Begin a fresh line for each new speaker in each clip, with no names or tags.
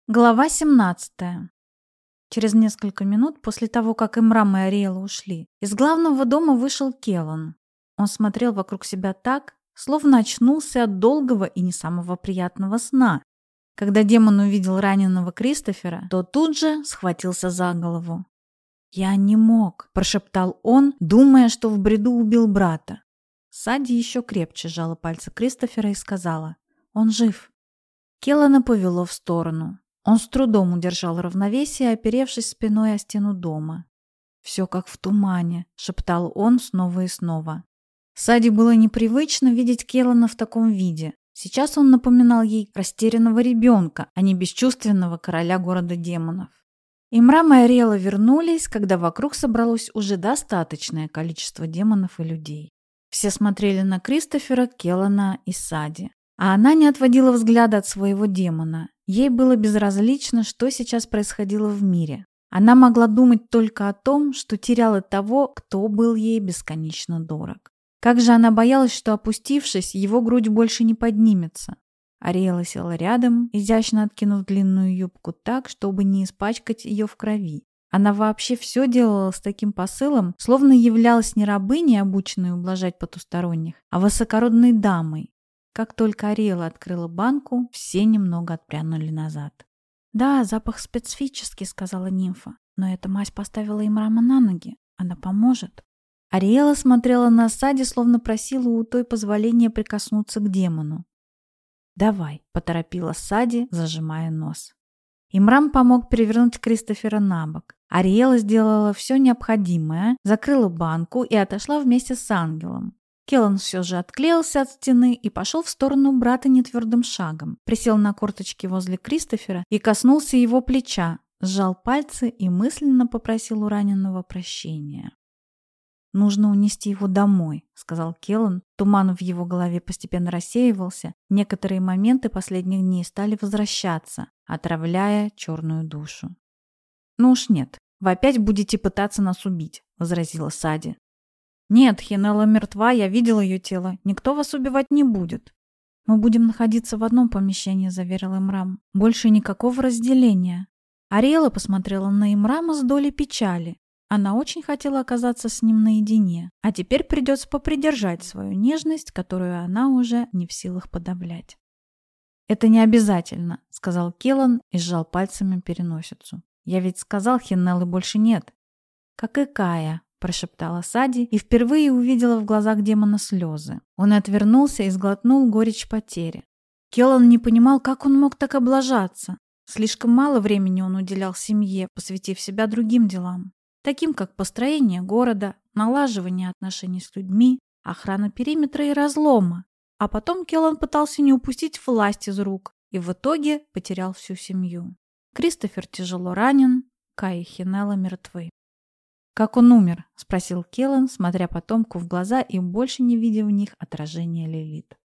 Глава 17. Через несколько минут после того, как Имрам и Ариэла ушли, из главного дома вышел Келан. Он смотрел вокруг себя так, словно очнулся от долгого и не самого приятного сна. Когда демон увидел раненого Кристофера, то тут же схватился за голову. «Я не мог», – прошептал он, думая, что в бреду убил брата. Сади еще крепче сжала пальцы Кристофера и сказала: «Он жив». Келана повело в сторону. Он с трудом удержал равновесие, оперевшись спиной о стену дома. «Все как в тумане», — шептал он снова и снова. Сади было непривычно видеть Келана в таком виде. Сейчас он напоминал ей растерянного ребенка, а не бесчувственного короля города демонов. Имрам и Ариэла вернулись, когда вокруг собралось уже достаточное количество демонов и людей. Все смотрели на Кристофера, Келана и Сади. А она не отводила взгляда от своего демона. Ей было безразлично, что сейчас происходило в мире. Она могла думать только о том, что теряла того, кто был ей бесконечно дорог. Как же она боялась, что, опустившись, его грудь больше не поднимется. Ариэла села рядом, изящно откинув длинную юбку так, чтобы не испачкать ее в крови. Она вообще все делала с таким посылом, словно являлась не рабыней, обученной ублажать потусторонних, а высокородной дамой. Как только Ариэла открыла банку, все немного отпрянули назад. «Да, запах специфический», — сказала нимфа. «Но эта мазь поставила Имрама на ноги. Она поможет». Ариэла смотрела на Сади, словно просила у той позволения прикоснуться к демону. «Давай», — поторопила Сади, зажимая нос. Имрам помог перевернуть Кристофера на бок. Ариэла сделала все необходимое, закрыла банку и отошла вместе с ангелом. Келан все же отклеился от стены и пошел в сторону брата нетвердым шагом. Присел на корточки возле Кристофера и коснулся его плеча, сжал пальцы и мысленно попросил у раненого прощения. «Нужно унести его домой», — сказал Келан. Туман в его голове постепенно рассеивался. Некоторые моменты последних дней стали возвращаться, отравляя черную душу. «Ну уж нет, вы опять будете пытаться нас убить», — возразила Сади. «Нет, Хинелла мертва, я видел ее тело. Никто вас убивать не будет». «Мы будем находиться в одном помещении», — заверил Имрам. «Больше никакого разделения». Ариэла посмотрела на Имрама с долей печали. Она очень хотела оказаться с ним наедине, а теперь придется попридержать свою нежность, которую она уже не в силах подавлять. «Это не обязательно», — сказал Келан и сжал пальцами переносицу. «Я ведь сказал, Хинеллы больше нет». «Как и Кая», — прошептала Сади и впервые увидела в глазах демона слезы. Он отвернулся и сглотнул горечь потери. Келан не понимал, как он мог так облажаться. Слишком мало времени он уделял семье, посвятив себя другим делам, таким как построение города, налаживание отношений с людьми, охрана периметра и разлома. А потом Келан пытался не упустить власть из рук и в итоге потерял всю семью. Кристофер тяжело ранен, Кай и Хинелла мертвы. «Как он умер?» — спросил Келан, смотря потомку в глаза и больше не видя в них отражения Лилит.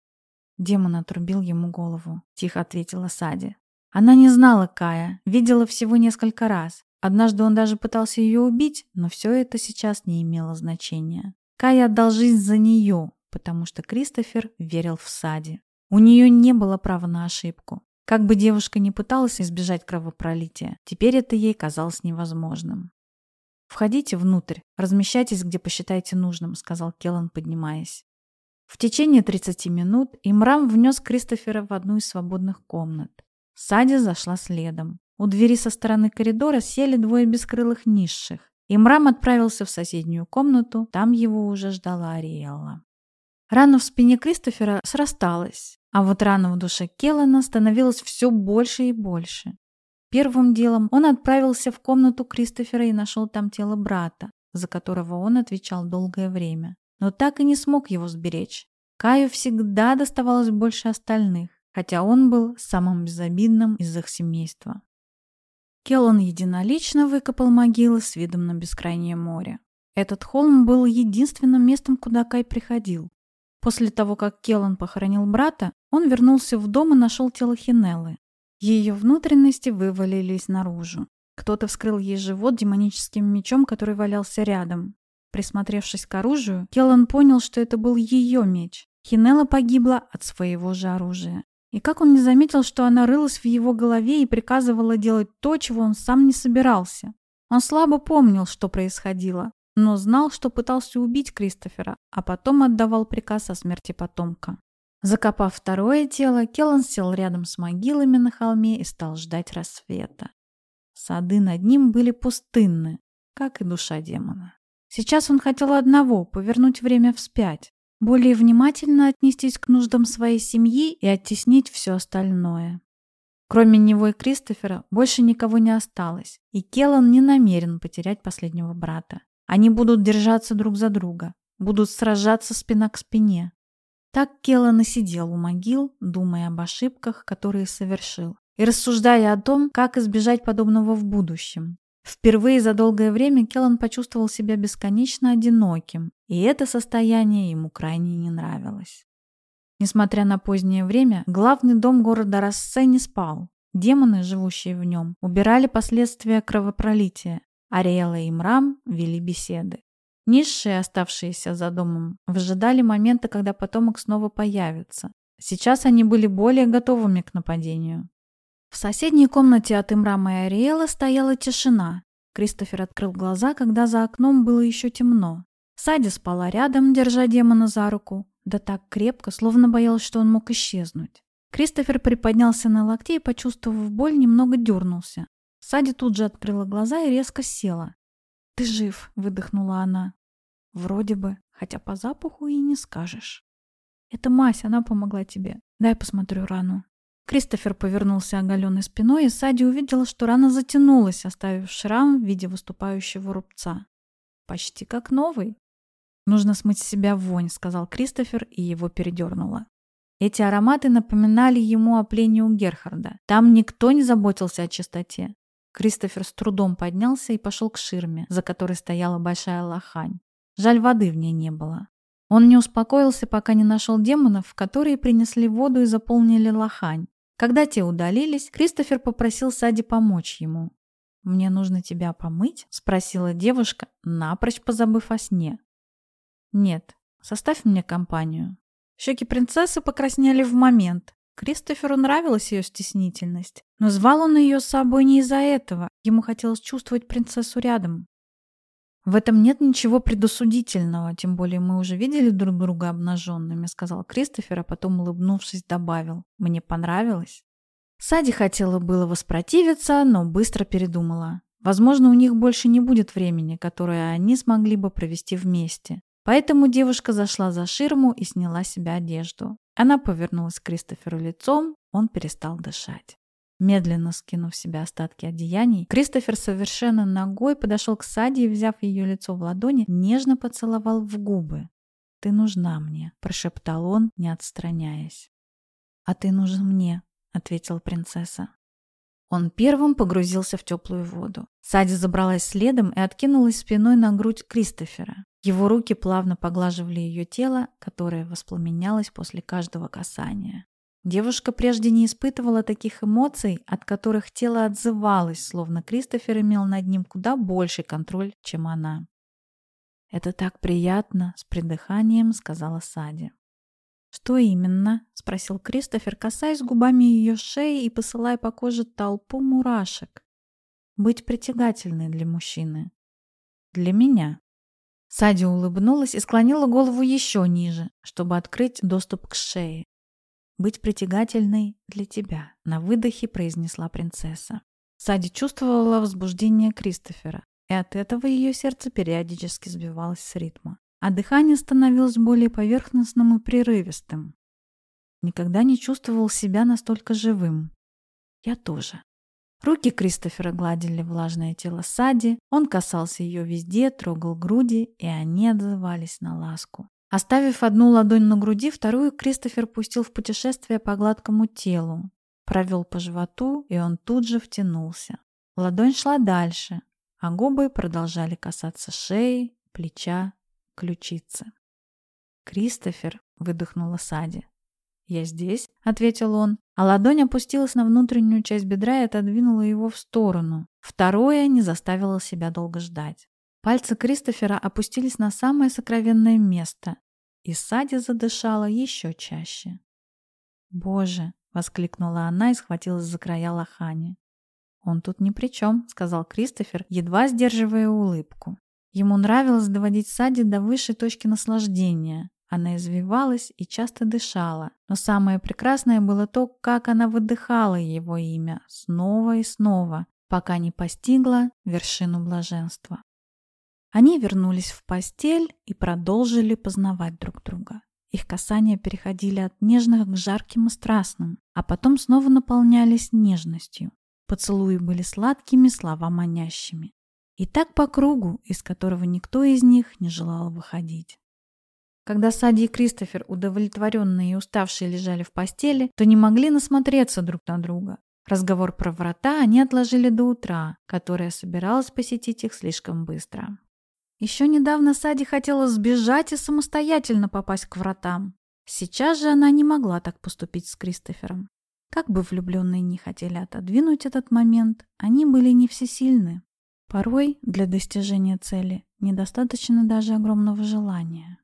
«Демон отрубил ему голову», — тихо ответила Сади. Она не знала Кая, видела всего несколько раз. Однажды он даже пытался ее убить, но все это сейчас не имело значения. Кай отдал жизнь за нее, потому что Кристофер верил в Сади. У нее не было права на ошибку. Как бы девушка ни пыталась избежать кровопролития, теперь это ей казалось невозможным. «Входите внутрь, размещайтесь, где посчитаете нужным», — сказал Келан, поднимаясь. В течение 30 минут Имрам внес Кристофера в одну из свободных комнат. Сади зашла следом. У двери со стороны коридора сели двое бескрылых низших. Имрам отправился в соседнюю комнату, там его уже ждала Ариэлла. Рана в спине Кристофера срасталась, а вот рана в душе Келана становилась все больше и больше. Первым делом он отправился в комнату Кристофера и нашел там тело брата, за которого он отвечал долгое время, но так и не смог его сберечь. Каю всегда доставалось больше остальных, хотя он был самым безобидным из их семейства. Келан единолично выкопал могилы с видом на бескрайнее море. Этот холм был единственным местом, куда Кай приходил. После того, как Келан похоронил брата, он вернулся в дом и нашел тело Хинеллы. Ее внутренности вывалились наружу. Кто-то вскрыл ей живот демоническим мечом, который валялся рядом. Присмотревшись к оружию, Келан понял, что это был ее меч. Хинелла погибла от своего же оружия. И как он не заметил, что она рылась в его голове и приказывала делать то, чего он сам не собирался? Он слабо помнил, что происходило, но знал, что пытался убить Кристофера, а потом отдавал приказ о смерти потомка. Закопав второе тело, Келлан сел рядом с могилами на холме и стал ждать рассвета. Сады над ним были пустынны, как и душа демона. Сейчас он хотел одного — повернуть время вспять, более внимательно отнестись к нуждам своей семьи и оттеснить все остальное. Кроме него и Кристофера больше никого не осталось, и Келлан не намерен потерять последнего брата. Они будут держаться друг за друга, будут сражаться спина к спине. Так Келлан и сидел у могил, думая об ошибках, которые совершил, и рассуждая о том, как избежать подобного в будущем. Впервые за долгое время Келлан почувствовал себя бесконечно одиноким, и это состояние ему крайне не нравилось. Несмотря на позднее время, главный дом города Рассе не спал. Демоны, живущие в нем, убирали последствия кровопролития. Ариэла и Мрам вели беседы. Низшие, оставшиеся за домом, выжидали момента, когда потомок снова появится. Сейчас они были более готовыми к нападению. В соседней комнате от Имрама и Ариэла стояла тишина. Кристофер открыл глаза, когда за окном было еще темно. Сади спала рядом, держа демона за руку, да так крепко, словно боялась, что он мог исчезнуть. Кристофер приподнялся на локте и, почувствовав боль, немного дернулся. Сади тут же открыла глаза и резко села. «Ты жив», — выдохнула она. «Вроде бы, хотя по запаху и не скажешь». «Это мазь, она помогла тебе. Дай посмотрю рану». Кристофер повернулся оголенной спиной, и Сади увидела, что рана затянулась, оставив шрам в виде выступающего рубца. «Почти как новый». «Нужно смыть с себя вонь», — сказал Кристофер, и его передернуло. Эти ароматы напоминали ему о плене у Герхарда. Там никто не заботился о чистоте. Кристофер с трудом поднялся и пошел к ширме, за которой стояла большая лохань. Жаль, воды в ней не было. Он не успокоился, пока не нашел демонов, которые принесли воду и заполнили лохань. Когда те удалились, Кристофер попросил Сади помочь ему. «Мне нужно тебя помыть?» — спросила девушка, напрочь позабыв о сне. «Нет, составь мне компанию». Щеки принцессы покраснели в момент. Кристоферу нравилась ее стеснительность, но звал он ее с собой не из-за этого. Ему хотелось чувствовать принцессу рядом. «В этом нет ничего предосудительного, тем более мы уже видели друг друга обнаженными», — сказал Кристофер, а потом, улыбнувшись, добавил: «Мне понравилось». Сади хотела было воспротивиться, но быстро передумала. Возможно, у них больше не будет времени, которое они смогли бы провести вместе. Поэтому девушка зашла за ширму и сняла с себя одежду. Она повернулась к Кристоферу лицом, он перестал дышать. Медленно скинув с себя остатки одеяний, Кристофер совершенно нагой подошел к Сади и, взяв ее лицо в ладони, нежно поцеловал в губы. «Ты нужна мне», — прошептал он, не отстраняясь. «А ты нужен мне», — ответила принцесса. Он первым погрузился в теплую воду. Сади забралась следом и откинулась спиной на грудь Кристофера. Его руки плавно поглаживали ее тело, которое воспламенялось после каждого касания. Девушка прежде не испытывала таких эмоций, от которых тело отзывалось, словно Кристофер имел над ним куда больший контроль, чем она. «Это так приятно», — с придыханием сказала Сади. «Что именно?» — спросил Кристофер, касаясь губами ее шеи и посылая по коже толпу мурашек. «Быть притягательной для мужчины. Для меня». Сади улыбнулась и склонила голову еще ниже, чтобы открыть доступ к шее. «Быть притягательной для тебя», — на выдохе произнесла принцесса. Сади чувствовала возбуждение Кристофера, и от этого ее сердце периодически сбивалось с ритма, а дыхание становилось более поверхностным и прерывистым. Никогда не чувствовал себя настолько живым. Я тоже. Руки Кристофера гладили влажное тело Сади, он касался ее везде, трогал груди, и они отзывались на ласку. Оставив одну ладонь на груди, вторую Кристофер пустил в путешествие по гладкому телу. Провел по животу, и он тут же втянулся. Ладонь шла дальше, а губы продолжали касаться шеи, плеча, ключицы. «Кристофер», — выдохнула Сади. «Я здесь», — ответил он, а ладонь опустилась на внутреннюю часть бедра и отодвинула его в сторону. Второе не заставило себя долго ждать. Пальцы Кристофера опустились на самое сокровенное место, и Сади задышала еще чаще. «Боже, — воскликнула она и схватилась за края лохани. «Он тут ни при чем», — сказал Кристофер, едва сдерживая улыбку. Ему нравилось доводить Сади до высшей точки наслаждения. Она извивалась и часто дышала, но самое прекрасное было то, как она выдыхала его имя снова и снова, пока не постигла вершину блаженства. Они вернулись в постель и продолжили познавать друг друга. Их касания переходили от нежных к жарким и страстным, а потом снова наполнялись нежностью. Поцелуи были сладкими, слова манящими. И так по кругу, из которого никто из них не желал выходить. Когда Сади и Кристофер, удовлетворенные и уставшие, лежали в постели, то не могли насмотреться друг на друга. Разговор про врата они отложили до утра, которое собиралось посетить их слишком быстро. Еще недавно Сади хотела сбежать и самостоятельно попасть к вратам. Сейчас же она не могла так поступить с Кристофером. Как бы влюбленные ни хотели отодвинуть этот момент, они были не всесильны. Порой для достижения цели недостаточно даже огромного желания.